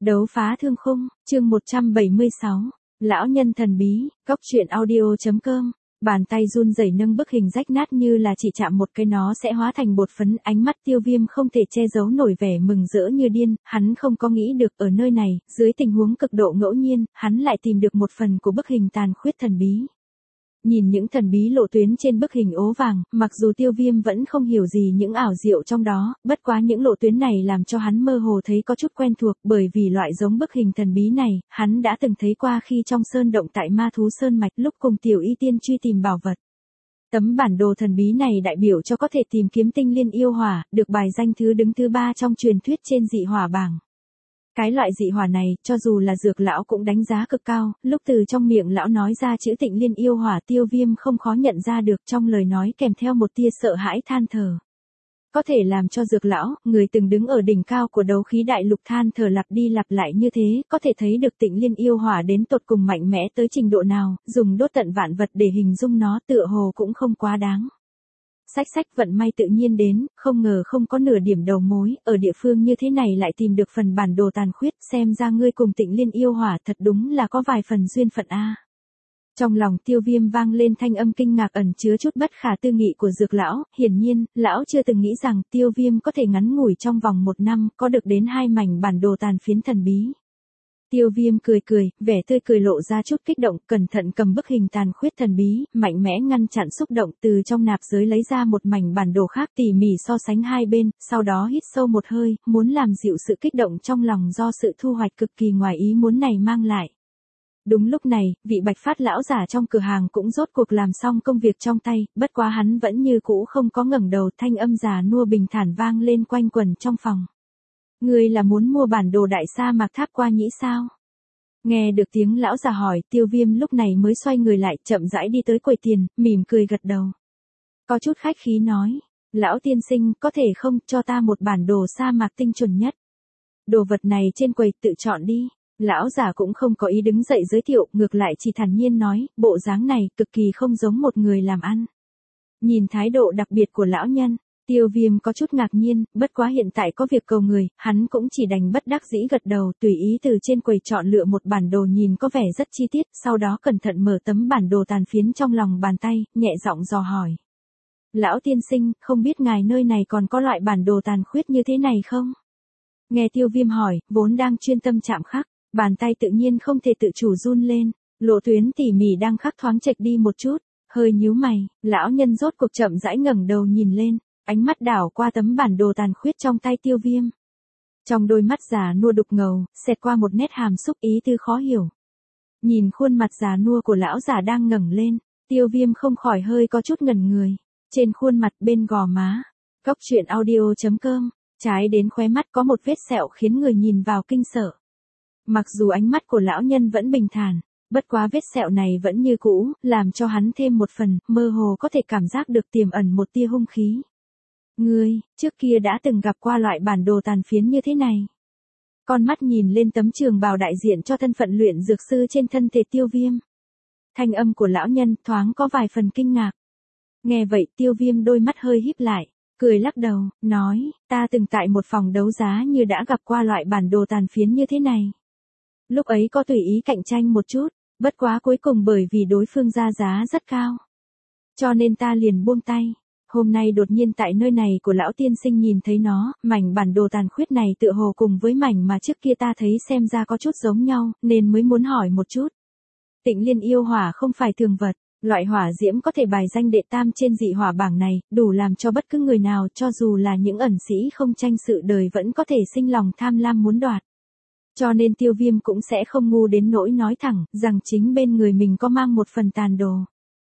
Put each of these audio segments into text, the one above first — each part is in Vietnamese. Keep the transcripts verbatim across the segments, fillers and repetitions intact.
Đấu phá thương khung, chương một trăm bảy mươi sáu, lão nhân thần bí, góc truyện audio.com, bàn tay run rẩy nâng bức hình rách nát như là chỉ chạm một cái nó sẽ hóa thành bột phấn, ánh mắt Tiêu Viêm không thể che giấu nổi vẻ mừng rỡ như điên, hắn không có nghĩ được ở nơi này, dưới tình huống cực độ ngẫu nhiên, hắn lại tìm được một phần của bức hình tàn khuyết thần bí. Nhìn những thần bí lộ tuyến trên bức hình ố vàng, mặc dù Tiêu Viêm vẫn không hiểu gì những ảo diệu trong đó, bất quá những lộ tuyến này làm cho hắn mơ hồ thấy có chút quen thuộc, bởi vì loại giống bức hình thần bí này, hắn đã từng thấy qua khi trong sơn động tại Ma Thú Sơn Mạch lúc cùng Tiểu Y Tiên truy tìm bảo vật. Tấm bản đồ thần bí này đại biểu cho có thể tìm kiếm tinh liên yêu hỏa, được bài danh thứ đứng thứ ba trong truyền thuyết trên dị hỏa bảng. Cái loại dị hỏa này, cho dù là Dược lão cũng đánh giá cực cao, lúc từ trong miệng lão nói ra chữ Tịnh Liên yêu hỏa, Tiêu Viêm không khó nhận ra được, trong lời nói kèm theo một tia sợ hãi than thở. Có thể làm cho Dược lão, người từng đứng ở đỉnh cao của đấu khí đại lục than thở lặp đi lặp lại như thế, có thể thấy được Tịnh Liên yêu hỏa đến tột cùng mạnh mẽ tới trình độ nào, dùng đốt tận vạn vật để hình dung nó tựa hồ cũng không quá đáng. Sách sách vận may tự nhiên đến, không ngờ không có nửa điểm đầu mối, ở địa phương như thế này lại tìm được phần bản đồ tàn khuyết, xem ra ngươi cùng Tịnh Liên yêu hỏa thật đúng là có vài phần duyên phận a. Trong lòng Tiêu Viêm vang lên thanh âm kinh ngạc ẩn chứa chút bất khả tư nghị của Dược lão, hiển nhiên, lão chưa từng nghĩ rằng Tiêu Viêm có thể ngắn ngủi trong vòng một năm, có được đến hai mảnh bản đồ tàn phiến thần bí. Tiêu Viêm cười cười, vẻ tươi cười lộ ra chút kích động, cẩn thận cầm bức hình tàn khuyết thần bí, mạnh mẽ ngăn chặn xúc động, từ trong nạp giới lấy ra một mảnh bản đồ khác tỉ mỉ so sánh hai bên, sau đó hít sâu một hơi, muốn làm dịu sự kích động trong lòng do sự thu hoạch cực kỳ ngoài ý muốn này mang lại. Đúng lúc này, vị Bạch Phát lão giả trong cửa hàng cũng rốt cuộc làm xong công việc trong tay, bất quá hắn vẫn như cũ không có ngẩng đầu, thanh âm già nua bình thản vang lên quanh quẩn trong phòng. Ngươi là muốn mua bản đồ đại sa mạc tháp qua nhĩ sao? Nghe được tiếng lão già hỏi, Tiêu Viêm lúc này mới xoay người lại, chậm rãi đi tới quầy tiền, mỉm cười gật đầu. Có chút khách khí nói, lão tiên sinh, có thể không cho ta một bản đồ sa mạc tinh chuẩn nhất. Đồ vật này trên quầy tự chọn đi. Lão già cũng không có ý đứng dậy giới thiệu, ngược lại chỉ thản nhiên nói, bộ dáng này cực kỳ không giống một người làm ăn. Nhìn thái độ đặc biệt của lão nhân, Tiêu Viêm có chút ngạc nhiên, bất quá hiện tại có việc cầu người, hắn cũng chỉ đành bất đắc dĩ gật đầu, tùy ý từ trên quầy chọn lựa một bản đồ nhìn có vẻ rất chi tiết, sau đó cẩn thận mở tấm bản đồ tàn phiến trong lòng bàn tay, nhẹ giọng dò hỏi. Lão tiên sinh, không biết ngài nơi này còn có loại bản đồ tàn khuyết như thế này không? Nghe Tiêu Viêm hỏi, vốn đang chuyên tâm chạm khắc, bàn tay tự nhiên không thể tự chủ run lên, lộ tuyến tỉ mỉ đang khắc thoáng chệch đi một chút, hơi nhíu mày, lão nhân rốt cuộc chậm rãi ngẩng đầu nhìn lên. Ánh mắt đảo qua tấm bản đồ tàn khuyết trong tay Tiêu Viêm. Trong đôi mắt già nua đục ngầu, xẹt qua một nét hàm xúc ý tư khó hiểu. Nhìn khuôn mặt già nua của lão già đang ngẩng lên, Tiêu Viêm không khỏi hơi có chút ngẩn người. Trên khuôn mặt bên gò má, góc truyện audio.com, trái đến khóe mắt có một vết sẹo khiến người nhìn vào kinh sợ. Mặc dù ánh mắt của lão nhân vẫn bình thản, bất quá vết sẹo này vẫn như cũ, làm cho hắn thêm một phần, mơ hồ có thể cảm giác được tiềm ẩn một tia hung khí. Ngươi, trước kia đã từng gặp qua loại bản đồ tàn phiến như thế này. Con mắt nhìn lên tấm trường bào đại diện cho thân phận luyện dược sư trên thân thể Tiêu Viêm. Thanh âm của lão nhân thoáng có vài phần kinh ngạc. Nghe vậy Tiêu Viêm đôi mắt hơi híp lại, cười lắc đầu, nói, ta từng tại một phòng đấu giá như đã gặp qua loại bản đồ tàn phiến như thế này. Lúc ấy có tùy ý cạnh tranh một chút, bất quá cuối cùng bởi vì đối phương ra giá rất cao. Cho nên ta liền buông tay. Hôm nay đột nhiên tại nơi này của lão tiên sinh nhìn thấy nó, mảnh bản đồ tàn khuyết này tựa hồ cùng với mảnh mà trước kia ta thấy xem ra có chút giống nhau, nên mới muốn hỏi một chút. Tịnh Liên yêu hỏa không phải thường vật, loại hỏa diễm có thể bài danh đệ tam trên dị hỏa bảng này, đủ làm cho bất cứ người nào cho dù là những ẩn sĩ không tranh sự đời vẫn có thể sinh lòng tham lam muốn đoạt. Cho nên Tiêu Viêm cũng sẽ không ngu đến nỗi nói thẳng, rằng chính bên người mình có mang một phần tàn đồ.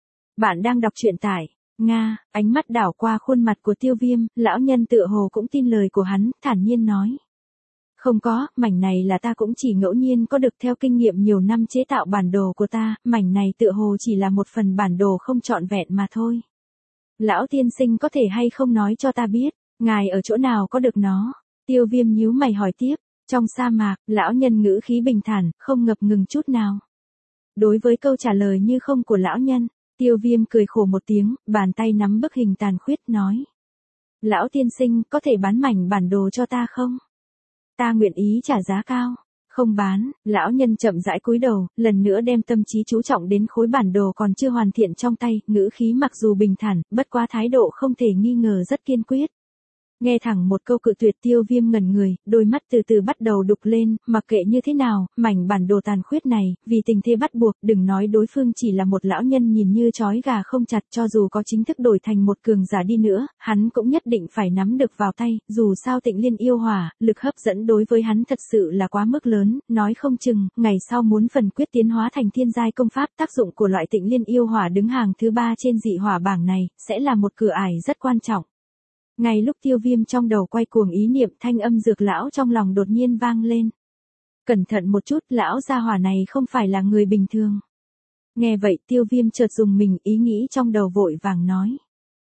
Bạn đang đọc truyện tại Nga, ánh mắt đảo qua khuôn mặt của Tiêu Viêm, lão nhân tựa hồ cũng tin lời của hắn, thản nhiên nói. Không có, mảnh này là ta cũng chỉ ngẫu nhiên có được theo kinh nghiệm nhiều năm chế tạo bản đồ của ta, mảnh này tựa hồ chỉ là một phần bản đồ không trọn vẹn mà thôi. Lão tiên sinh có thể hay không nói cho ta biết, ngài ở chỗ nào có được nó? Tiêu Viêm nhíu mày hỏi tiếp, trong sa mạc, lão nhân ngữ khí bình thản, không ngập ngừng chút nào. Đối với câu trả lời như không của lão nhân, Tiêu Viêm cười khổ một tiếng, bàn tay nắm bức hình tàn khuyết nói. Lão tiên sinh, có thể bán mảnh bản đồ cho ta không? Ta nguyện ý trả giá cao. Không bán, lão nhân chậm rãi cúi đầu, lần nữa đem tâm trí chú trọng đến khối bản đồ còn chưa hoàn thiện trong tay, ngữ khí mặc dù bình thản, bất quá thái độ không thể nghi ngờ rất kiên quyết. Nghe thẳng một câu cự tuyệt Tiêu Viêm ngẩn người, đôi mắt từ từ bắt đầu đục lên, mặc kệ như thế nào, mảnh bản đồ tàn khuyết này, vì tình thế bắt buộc, đừng nói đối phương chỉ là một lão nhân nhìn như chói gà không chặt, cho dù có chính thức đổi thành một cường giả đi nữa, hắn cũng nhất định phải nắm được vào tay, dù sao Tịnh Liên yêu hỏa, lực hấp dẫn đối với hắn thật sự là quá mức lớn, nói không chừng, ngày sau muốn phần quyết tiến hóa thành thiên giai công pháp, tác dụng của loại Tịnh Liên yêu hỏa đứng hàng thứ ba trên dị hỏa bảng này, sẽ là một cửa ải rất quan trọng. Ngay lúc Tiêu Viêm trong đầu quay cuồng ý niệm, thanh âm Dược lão trong lòng đột nhiên vang lên. Cẩn thận một chút, lão gia hỏa này không phải là người bình thường. Nghe vậy Tiêu Viêm chợt dùng mình, ý nghĩ trong đầu vội vàng nói.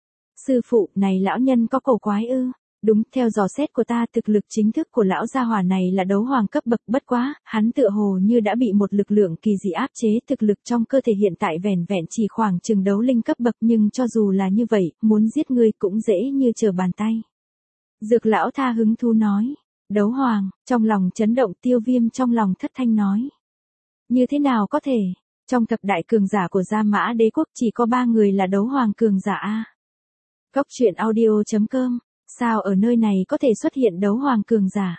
Sư phụ, này lão nhân có cổ quái ư? Đúng, theo dò xét của ta, thực lực chính thức của lão gia hỏa này là đấu hoàng cấp bậc, bất quá, hắn tựa hồ như đã bị một lực lượng kỳ dị áp chế, thực lực trong cơ thể hiện tại vẻn vẹn chỉ khoảng chừng đấu linh cấp bậc, nhưng cho dù là như vậy, muốn giết ngươi cũng dễ như trở bàn tay. Dược lão tha hứng thú nói, đấu hoàng, trong lòng chấn động. Tiêu Viêm trong lòng thất thanh nói. Như thế nào có thể, trong thập đại cường giả của Gia Mã Đế quốc chỉ có ba người là đấu hoàng cường giả a. Góc truyện audio chấm com. Sao ở nơi này có thể xuất hiện đấu hoàng cường giả?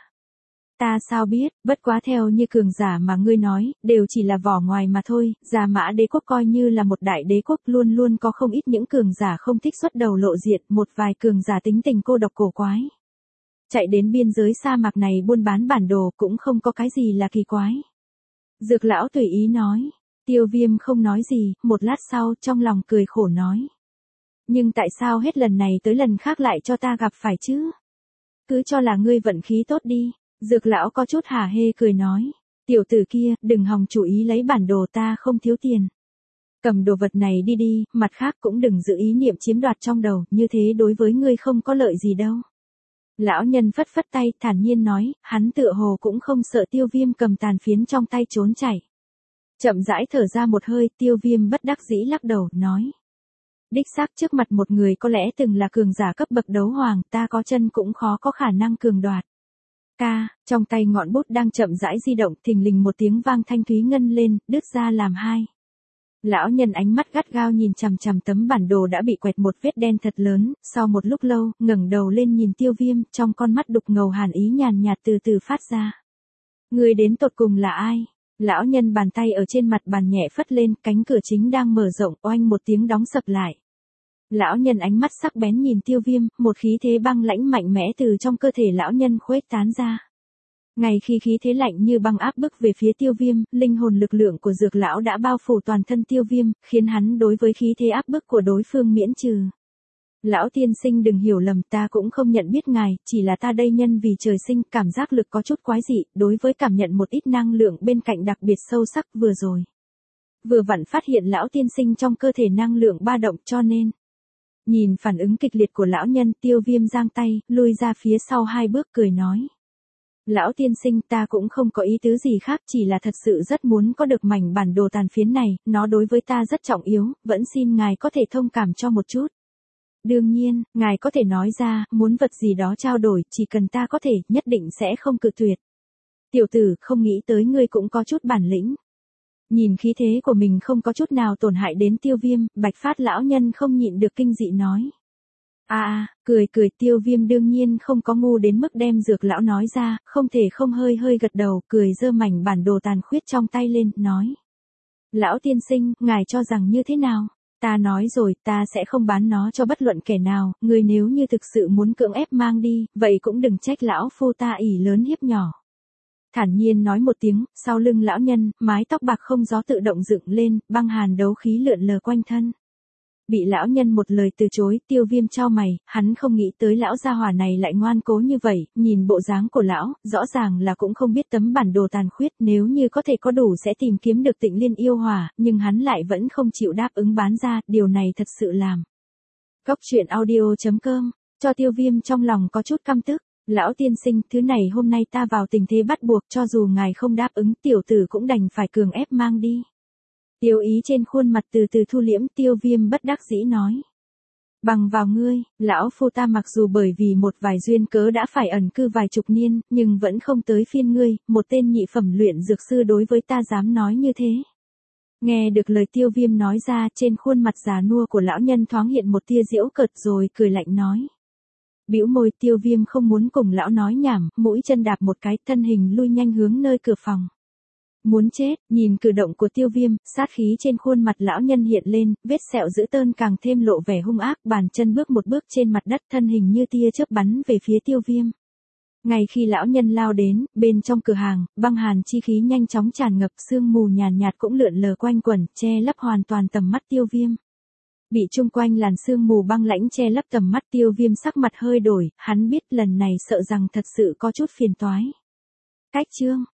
Ta sao biết, bất quá theo như cường giả mà ngươi nói, đều chỉ là vỏ ngoài mà thôi, Gia Mã Đế quốc coi như là một đại đế quốc, luôn luôn có không ít những cường giả không thích xuất đầu lộ diện, một vài cường giả tính tình cô độc cổ quái. Chạy đến biên giới sa mạc này buôn bán bản đồ cũng không có cái gì là kỳ quái. Dược lão tùy ý nói. Tiêu Viêm không nói gì, một lát sau trong lòng cười khổ nói. Nhưng tại sao hết lần này tới lần khác lại cho ta gặp phải chứ? Cứ cho là ngươi vận khí tốt đi. Dược lão có chút hả hê cười nói. Tiểu tử kia, đừng hòng chủ ý lấy bản đồ, ta không thiếu tiền. Cầm đồ vật này đi đi, mặt khác cũng đừng giữ ý niệm chiếm đoạt trong đầu, như thế đối với ngươi không có lợi gì đâu. Lão nhân phất phất tay, thản nhiên nói, hắn tựa hồ cũng không sợ Tiêu Viêm cầm tàn phiến trong tay trốn chạy. Chậm rãi thở ra một hơi, Tiêu Viêm bất đắc dĩ lắc đầu, nói. Đích xác trước mặt một người có lẽ từng là cường giả cấp bậc đấu hoàng, ta có chân cũng khó có khả năng cường đoạt. Ca, trong tay ngọn bút đang chậm rãi di động, thình lình một tiếng vang thanh thúy ngân lên, đứt ra làm hai. Lão nhân ánh mắt gắt gao nhìn chằm chằm tấm bản đồ đã bị quẹt một vết đen thật lớn, sau một lúc lâu, ngẩng đầu lên nhìn Tiêu Viêm, trong con mắt đục ngầu hàn ý nhàn nhạt từ từ phát ra. Người đến tột cùng là ai? Lão nhân bàn tay ở trên mặt bàn nhẹ phất lên, cánh cửa chính đang mở rộng, oanh một tiếng đóng sập lại. Lão nhân ánh mắt sắc bén nhìn Tiêu Viêm, một khí thế băng lãnh mạnh mẽ từ trong cơ thể lão nhân khuếch tán ra. Ngay khi khí thế lạnh như băng áp bức về phía Tiêu Viêm, linh hồn lực lượng của Dược lão đã bao phủ toàn thân Tiêu Viêm, khiến hắn đối với khí thế áp bức của đối phương miễn trừ. Lão tiên sinh đừng hiểu lầm, ta cũng không nhận biết ngài, chỉ là ta đây nhân vì trời sinh, cảm giác lực có chút quái dị, đối với cảm nhận một ít năng lượng bên cạnh đặc biệt sâu sắc vừa rồi. Vừa vặn phát hiện lão tiên sinh trong cơ thể năng lượng ba động cho nên. Nhìn phản ứng kịch liệt của lão nhân, Tiêu Viêm giang tay, lui ra phía sau hai bước cười nói. Lão tiên sinh, ta cũng không có ý tứ gì khác, chỉ là thật sự rất muốn có được mảnh bản đồ tàn phiến này, nó đối với ta rất trọng yếu, vẫn xin ngài có thể thông cảm cho một chút. Đương nhiên, ngài có thể nói ra, muốn vật gì đó trao đổi, chỉ cần ta có thể, nhất định sẽ không cự tuyệt. Tiểu tử, không nghĩ tới ngươi cũng có chút bản lĩnh. Nhìn khí thế của mình không có chút nào tổn hại đến Tiêu Viêm, Bạch Phát lão nhân không nhịn được kinh dị nói. À à, cười cười, Tiêu Viêm đương nhiên không có ngu đến mức đem Dược lão nói ra, không thể không hơi hơi gật đầu, cười giơ mảnh bản đồ tàn khuyết trong tay lên, nói. Lão tiên sinh, ngài cho rằng như thế nào? Ta nói rồi, ta sẽ không bán nó cho bất luận kẻ nào, người nếu như thực sự muốn cưỡng ép mang đi, vậy cũng đừng trách lão phu ta ỷ lớn hiếp nhỏ. Thản nhiên nói một tiếng, sau lưng lão nhân, mái tóc bạc không gió tự động dựng lên, băng hàn đấu khí lượn lờ quanh thân. Bị lão nhân một lời từ chối, Tiêu Viêm chau mày, hắn không nghĩ tới lão gia hỏa này lại ngoan cố như vậy, nhìn bộ dáng của lão, rõ ràng là cũng không biết tấm bản đồ tàn khuyết, nếu như có thể có đủ sẽ tìm kiếm được Tịnh Liên yêu hỏa, nhưng hắn lại vẫn không chịu đáp ứng bán ra, điều này thật sự làm. Góc truyện audio chấm com, cho Tiêu Viêm trong lòng có chút căm tức. Lão tiên sinh, thứ này hôm nay ta vào tình thế bắt buộc, cho dù ngài không đáp ứng, tiểu tử cũng đành phải cường ép mang đi. Tiêu ý trên khuôn mặt từ từ thu liễm, Tiêu Viêm bất đắc dĩ nói. Bằng vào ngươi, lão phu ta mặc dù bởi vì một vài duyên cớ đã phải ẩn cư vài chục niên, nhưng vẫn không tới phiên ngươi, một tên nhị phẩm luyện dược sư đối với ta dám nói như thế. Nghe được lời Tiêu Viêm nói ra, trên khuôn mặt già nua của lão nhân thoáng hiện một tia giễu cợt rồi cười lạnh nói. Bĩu môi, Tiêu Viêm không muốn cùng lão nói nhảm, mũi chân đạp một cái, thân hình lui nhanh hướng nơi cửa phòng. Muốn chết, nhìn cử động của Tiêu Viêm, sát khí trên khuôn mặt lão nhân hiện lên, vết sẹo dữ tợn càng thêm lộ vẻ hung ác, bàn chân bước một bước trên mặt đất, thân hình như tia chớp bắn về phía Tiêu Viêm. Ngay khi lão nhân lao đến, bên trong cửa hàng, băng hàn chi khí nhanh chóng tràn ngập, sương mù nhàn nhạt cũng lượn lờ quanh quẩn, che lấp hoàn toàn tầm mắt Tiêu Viêm. Bị chung quanh làn sương mù băng lãnh che lấp tầm mắt, Tiêu Viêm sắc mặt hơi đổi, hắn biết lần này sợ rằng thật sự có chút phiền toái. Cách chương